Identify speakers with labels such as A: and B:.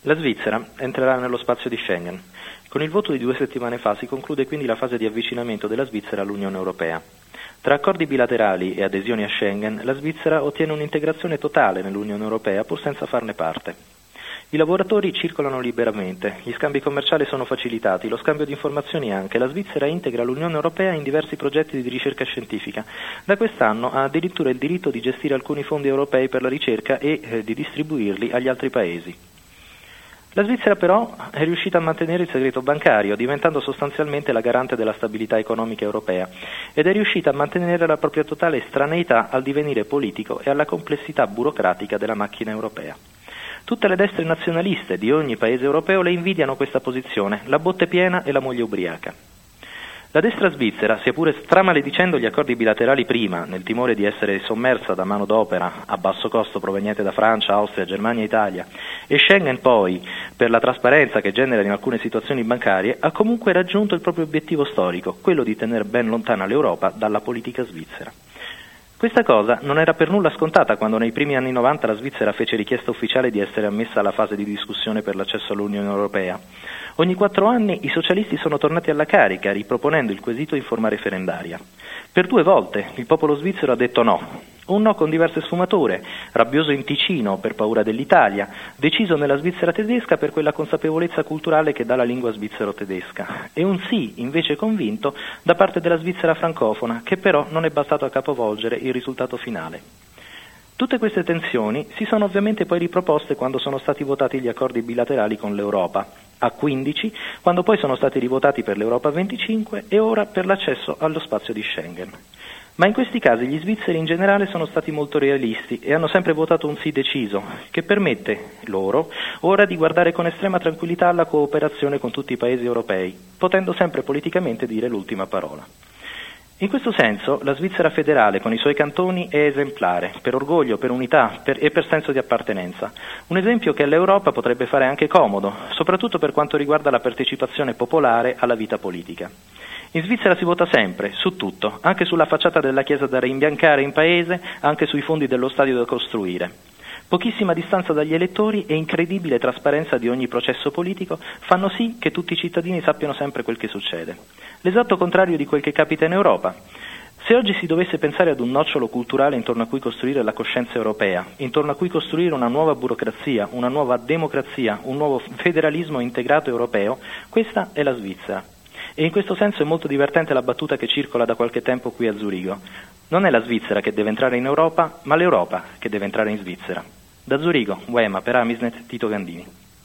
A: La Svizzera entrerà nello spazio di Schengen. Con il voto di 2 settimane fa si conclude quindi la fase di avvicinamento della Svizzera all'Unione Europea. Tra accordi bilaterali e adesioni a Schengen, la Svizzera ottiene un'integrazione totale nell'Unione Europea pur senza farne parte. I lavoratori circolano liberamente, gli scambi commerciali sono facilitati, lo scambio di informazioni anche. La Svizzera integra l'Unione Europea in diversi progetti di ricerca scientifica. Da quest'anno ha addirittura il diritto di gestire alcuni fondi europei per la ricerca e di distribuirli agli altri paesi. La Svizzera però è riuscita a mantenere il segreto bancario, diventando sostanzialmente la garante della stabilità economica europea, ed è riuscita a mantenere la propria totale estraneità al divenire politico e alla complessità burocratica della macchina europea. Tutte le destre nazionaliste di ogni paese europeo le invidiano questa posizione, la botte piena e la moglie ubriaca. La destra svizzera, sia pure stramaledicendo gli accordi bilaterali prima, nel timore di essere sommersa da manodopera a basso costo proveniente da Francia, Austria, Germania e Italia, e Schengen poi, per la trasparenza che genera in alcune situazioni bancarie, ha comunque raggiunto il proprio obiettivo storico, quello di tenere ben lontana l'Europa dalla politica svizzera. Questa cosa non era per nulla scontata quando nei primi anni 90 la Svizzera fece richiesta ufficiale di essere ammessa alla fase di discussione per l'accesso all'Unione Europea. Ogni 4 anni i socialisti sono tornati alla carica, riproponendo il quesito in forma referendaria. Per 2 volte il popolo svizzero ha detto no. Un no con diverse sfumature, rabbioso in Ticino per paura dell'Italia, deciso nella Svizzera tedesca per quella consapevolezza culturale che dà la lingua svizzero-tedesca, e un sì invece convinto da parte della Svizzera francofona, che però non è bastato a capovolgere il risultato finale. Tutte queste tensioni si sono ovviamente poi riproposte quando sono stati votati gli accordi bilaterali con l'Europa, a 15, quando poi sono stati rivotati per l'Europa a 25 e ora per l'accesso allo spazio di Schengen. Ma in questi casi gli svizzeri in generale sono stati molto realisti e hanno sempre votato un sì deciso, che permette loro ora di guardare con estrema tranquillità alla cooperazione con tutti i paesi europei, potendo sempre politicamente dire l'ultima parola. In questo senso la Svizzera federale con i suoi cantoni è esemplare, per orgoglio, per unità e per senso di appartenenza. Un esempio che all'Europa potrebbe fare anche comodo, soprattutto per quanto riguarda la partecipazione popolare alla vita politica. In Svizzera si vota sempre, su tutto, anche sulla facciata della chiesa da reimbiancare in paese, anche sui fondi dello stadio da costruire. Pochissima distanza dagli elettori e incredibile trasparenza di ogni processo politico fanno sì che tutti i cittadini sappiano sempre quel che succede. L'esatto contrario di quel che capita in Europa. Se oggi si dovesse pensare ad un nocciolo culturale intorno a cui costruire la coscienza europea, intorno a cui costruire una nuova burocrazia, una nuova democrazia, un nuovo federalismo integrato europeo, questa è la Svizzera. E in questo senso è molto divertente la battuta che circola da qualche tempo qui a Zurigo. Non è la Svizzera che deve entrare in Europa, ma l'Europa che deve entrare in Svizzera. Da Zurigo, Uema, per Amisnet, Tito Gandini.